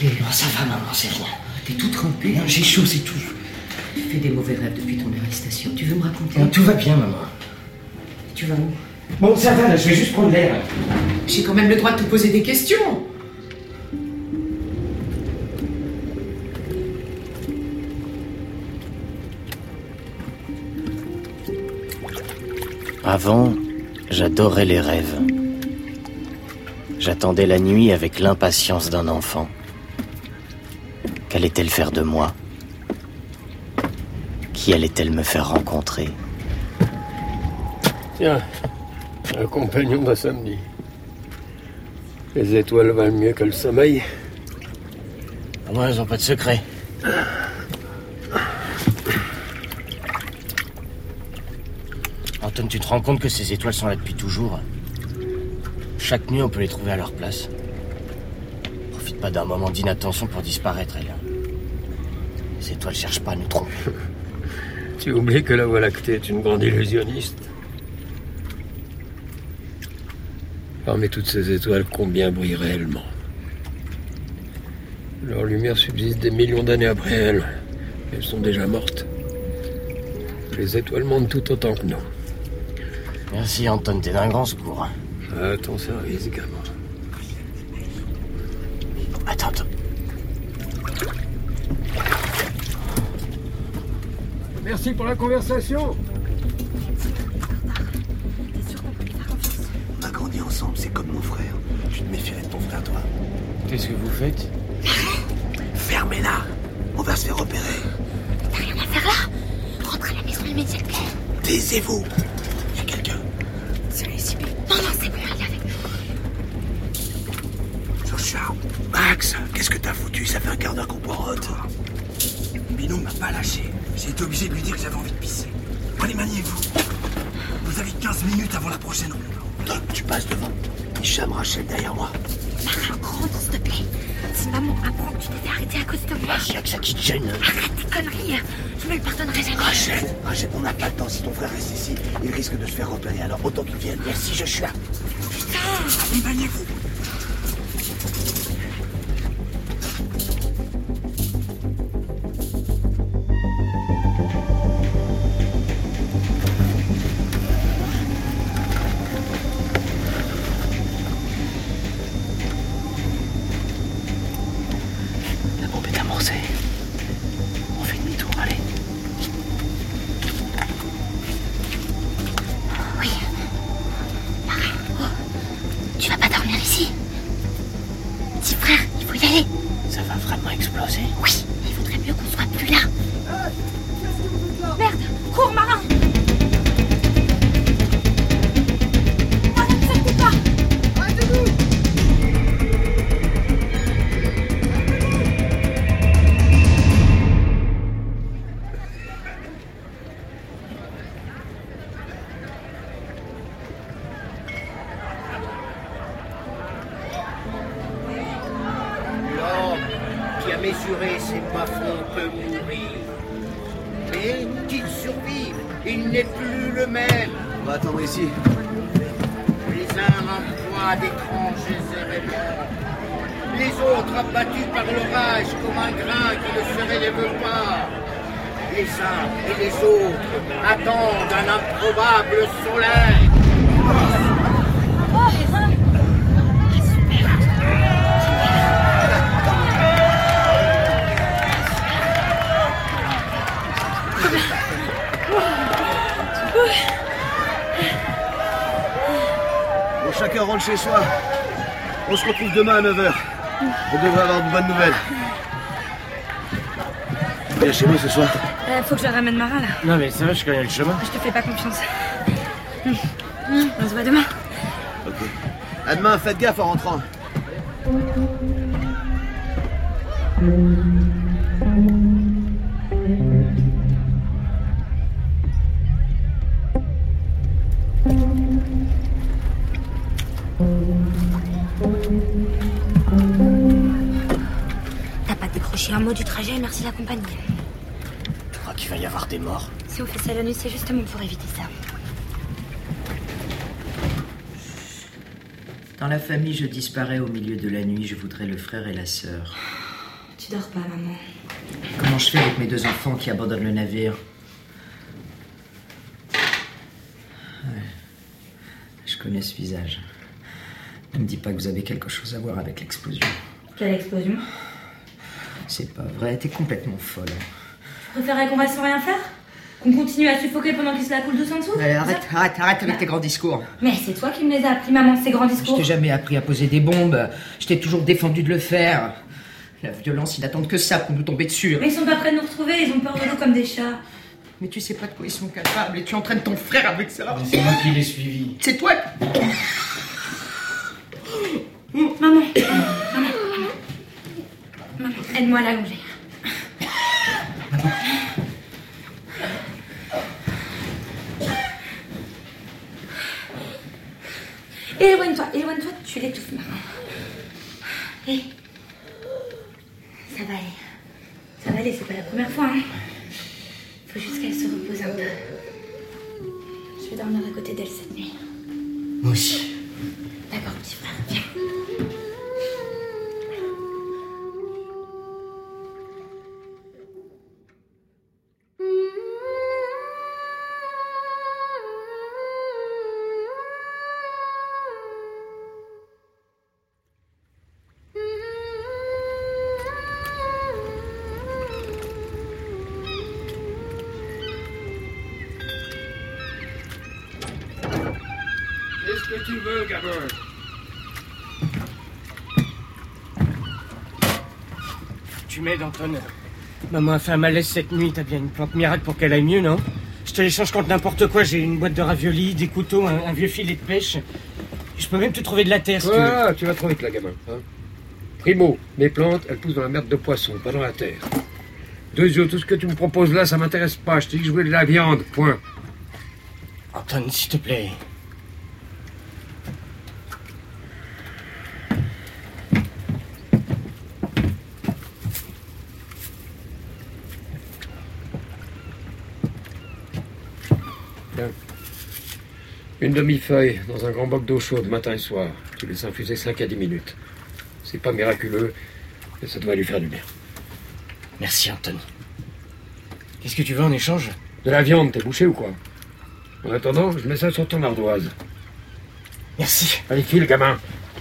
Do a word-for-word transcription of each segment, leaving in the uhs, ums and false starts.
piqué. Non, ça va, maman, c'est rien. T'es tout trempé, hein, j'ai chaud, c'est tout. Tu fais des mauvais rêves depuis ton arrestation. Tu veux me raconter? Non, tout va bien, maman. Tu vas où? Bon, ça va, là, je vais juste prendre l'air. J'ai quand même le droit de te poser des questions. Avant, j'adorais les rêves. J'attendais la nuit avec l'impatience d'un enfant. Qu'allait-elle faire de moi? Qui allait-elle me faire rencontrer? Tiens, un compagnon d'un samedi. Les étoiles valent mieux que le sommeil. Ah moi, elles ont pas de secret. Anton, tu te rends compte que ces étoiles sont là depuis toujours? Chaque nuit, on peut les trouver à leur place. Profite pas d'un moment d'inattention pour disparaître, elle. Les étoiles cherchent pas à nous tromper. Tu oublies que la Voie lactée est une grande illusionniste. Parmi toutes ces étoiles, combien brillent réellement? Leur lumière subsiste des millions d'années après elles. Elles sont déjà mortes. Les étoiles montent tout autant que nous. Merci, Anton, t'es d'un grand secours. À ton service, gamin. Attends, attends. Merci pour la conversation. On a grandi ensemble, c'est comme mon frère. Je te méfierais de ton frère, toi. Qu'est-ce que vous faites? Fermez-la. On va se faire repérer. T'as rien à faire là? Rentre à la maison immédiatement. Taisez-vous. J'ai quelqu'un. Celui-ci. Non, non, c'est bon, il est avec nous. Joshua. Max, qu'est-ce que t'as foutu? Ça fait un quart d'heure qu'on poirote. Minou m'a pas lâché. J'ai été obligé de lui dire que j'avais envie de pisser. Allez, maniez-vous. Vous avez quinze minutes avant la prochaine ronde. Toi, tu passes devant. Hicham, Rachel derrière moi. Marin, rentre, s'il te plaît. Si maman apprend que tu t'es fait arrêter à cause de moi... Y'a que ça qui te gêne. Arrête tes conneries. Je me le pardonnerai jamais. Rachel, Rachel, on n'a pas le temps. Si ton frère reste ici, il risque de se faire repérer. Alors autant qu'il vienne. Merci, Joshua. Putain. Allez, maniez-vous. On fait demi-tour, allez. Oui. Marin, oh. Tu vas pas dormir ici? Petit frère, il faut y aller. Ça va vraiment exploser? Oui, il vaudrait mieux qu'on soit plus là. Merde, cours, Marin. Ah, ne sortez pas. Arrêtez-vous. Mesurer ses bas-fonds peut mourir. Mais qu'il survive, il n'est plus le même. On va attendre ici. Les uns emploient d'étranges éléments, les autres abattus par l'orage comme un grain qui ne se relève pas. Les uns et les autres attendent un improbable soleil. Bon, chacun rentre chez soi. On se retrouve demain à neuf heures. On devrait avoir de bonnes nouvelles. Viens chez nous ce soir. Euh, faut que je ramène Marin là. Non mais ça va, je connais le chemin. Je te fais pas confiance. Hum. Hum. On se voit demain. Ok. À demain, faites gaffe en rentrant. T'as pas décroché un mot du trajet, merci la compagnie. Tu crois qu'il va y avoir des morts? Si on fait ça la nuit, c'est justement pour éviter ça. Dans la famille, je disparais au milieu de la nuit, je voudrais le frère et la sœur. Tu dors pas, maman. Comment je fais avec mes deux enfants qui abandonnent le navire? Ouais. Je connais ce visage. Ne me dis pas que vous avez quelque chose à voir avec l'explosion. Quelle explosion? C'est pas vrai, t'es complètement folle. Tu préférerais qu'on reste sans rien faire? Qu'on continue à suffoquer pendant qu'ils se la coulent douce en dessous? Allez, arrête, arrête, arrête avec tes grands discours. Mais c'est toi qui me les as appris, maman, ces grands discours. Je t'ai jamais appris à poser des bombes. Je t'ai toujours défendu de le faire. La violence, ils n'attendent que ça pour nous tomber dessus. Mais ils sont pas prêts de nous retrouver, ils ont peur de nous comme des chats. Mais tu sais pas de quoi ils sont capables et tu entraînes ton frère avec ça. C'est moi qui l'ai suivi. C'est toi. Maman, maman, maman, maman, aide-moi à l'allonger. Éloigne-toi, éloigne-toi, tu l'étouffes, maman. Hé, ça va aller. Ça va aller, c'est pas la première fois, hein. Faut juste qu'elle se repose un peu. Je vais dormir à côté d'elle cette nuit. Moi aussi. D'accord, petit frère, viens. Qu'est-ce que tu veux, gamin? Tu m'aides, Anton. Maman a fait un malaise cette nuit. T'as bien une plante miracle pour qu'elle aille mieux, non? Je te l'échange contre n'importe quoi. J'ai une boîte de raviolis, des couteaux, un, un vieux filet de pêche. Je peux même te trouver de la terre, si tu veux. Ah, tu vas trop vite, là, gamin. Hein? Primo, mes plantes, elles poussent dans la merde de poisson, pas dans la terre. Deuxièmement, tout ce que tu me proposes là, ça m'intéresse pas. Je t'ai dit que je voulais de la viande, point. Anton, s'il te plaît. Tiens. Une demi-feuille dans un grand boc d'eau chaude, matin et soir. Tu laisses infuser cinq à dix minutes. C'est pas miraculeux, mais ça devrait lui faire du bien. Merci, Anton. Qu'est-ce que tu veux en échange? De la viande, t'es bouché ou quoi? En attendant, je mets ça sur ton ardoise. Merci. Allez, file, gamin.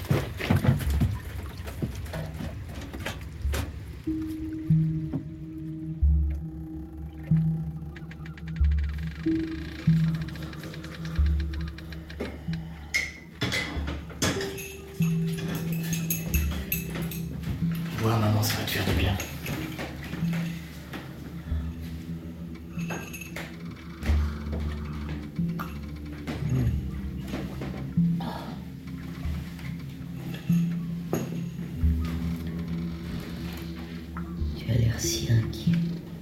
Bois, maman, ça va te faire du bien. Tu as l'air si inquiet.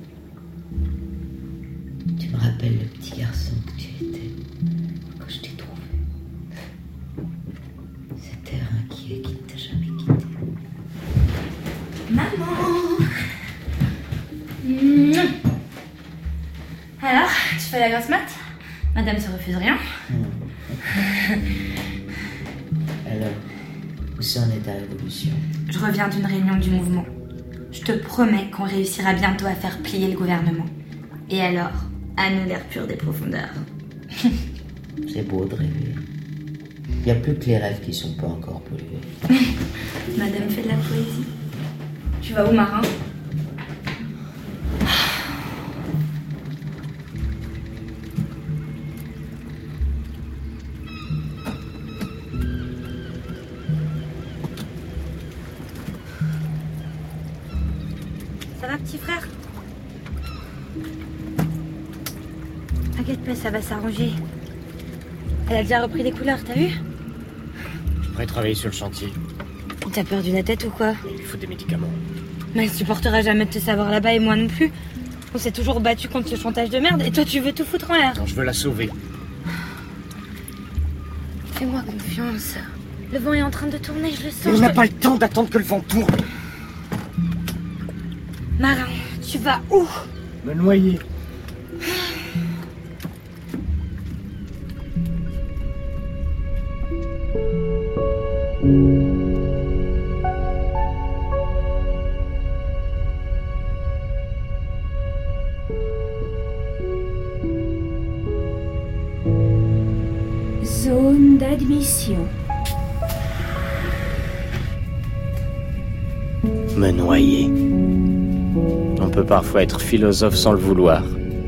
Tu me rappelles le petit garçon que tu étais quand je t'ai trouvé. Cet air inquiet qui ne t'a jamais quitté. Maman. Mmh. Alors, tu fais la grasse mat? Madame se refuse rien. Alors, où ça en est ta révolution? Je reviens d'une réunion du mouvement. Je te promets qu'on réussira bientôt à faire plier le gouvernement. Et alors, à nous l'air pur des profondeurs. C'est beau de rêver. Il n'y a plus que les rêves qui sont pas encore pollués. Madame fait de la poésie. Tu vas où, Marin? Ça va, petit frère? T'inquiète pas, ça va s'arranger. Elle a déjà repris des couleurs, t'as vu? Je pourrais travailler sur le chantier. T'as perdu la tête ou quoi? Il faut des médicaments. Mais elle supportera jamais de te savoir là-bas et moi non plus. On s'est toujours battu contre ce chantage de merde et toi tu veux tout foutre en l'air. Non, je veux la sauver. Fais-moi confiance. Le vent est en train de tourner, je le sens. Mais on je n'a te- pas le temps d'attendre que le vent tourne. Marin, tu vas où? Me noyer. Zone d'admission. Me noyer. On peut parfois être philosophe sans le vouloir.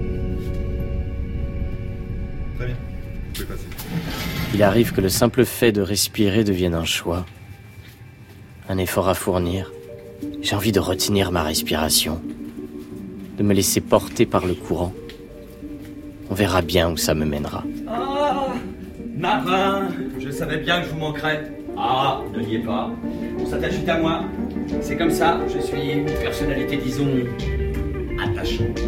Très bien. Vous pouvez passer. Il arrive que le simple fait de respirer devienne un choix. Un effort à fournir. J'ai envie de retenir ma respiration. De me laisser porter par le courant. On verra bien où ça me mènera. Ah, marin, je savais bien que je vous manquerais. Ah, ne niez pas. On s'attache vite à moi. C'est comme ça, je suis une personnalité, disons, attachante.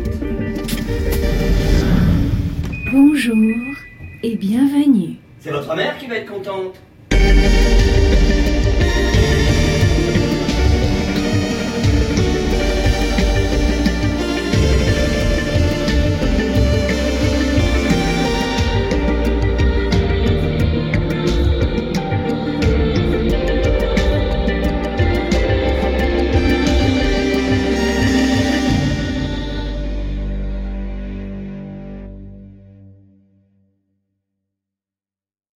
Bonjour et bienvenue. C'est votre mère qui va être contente.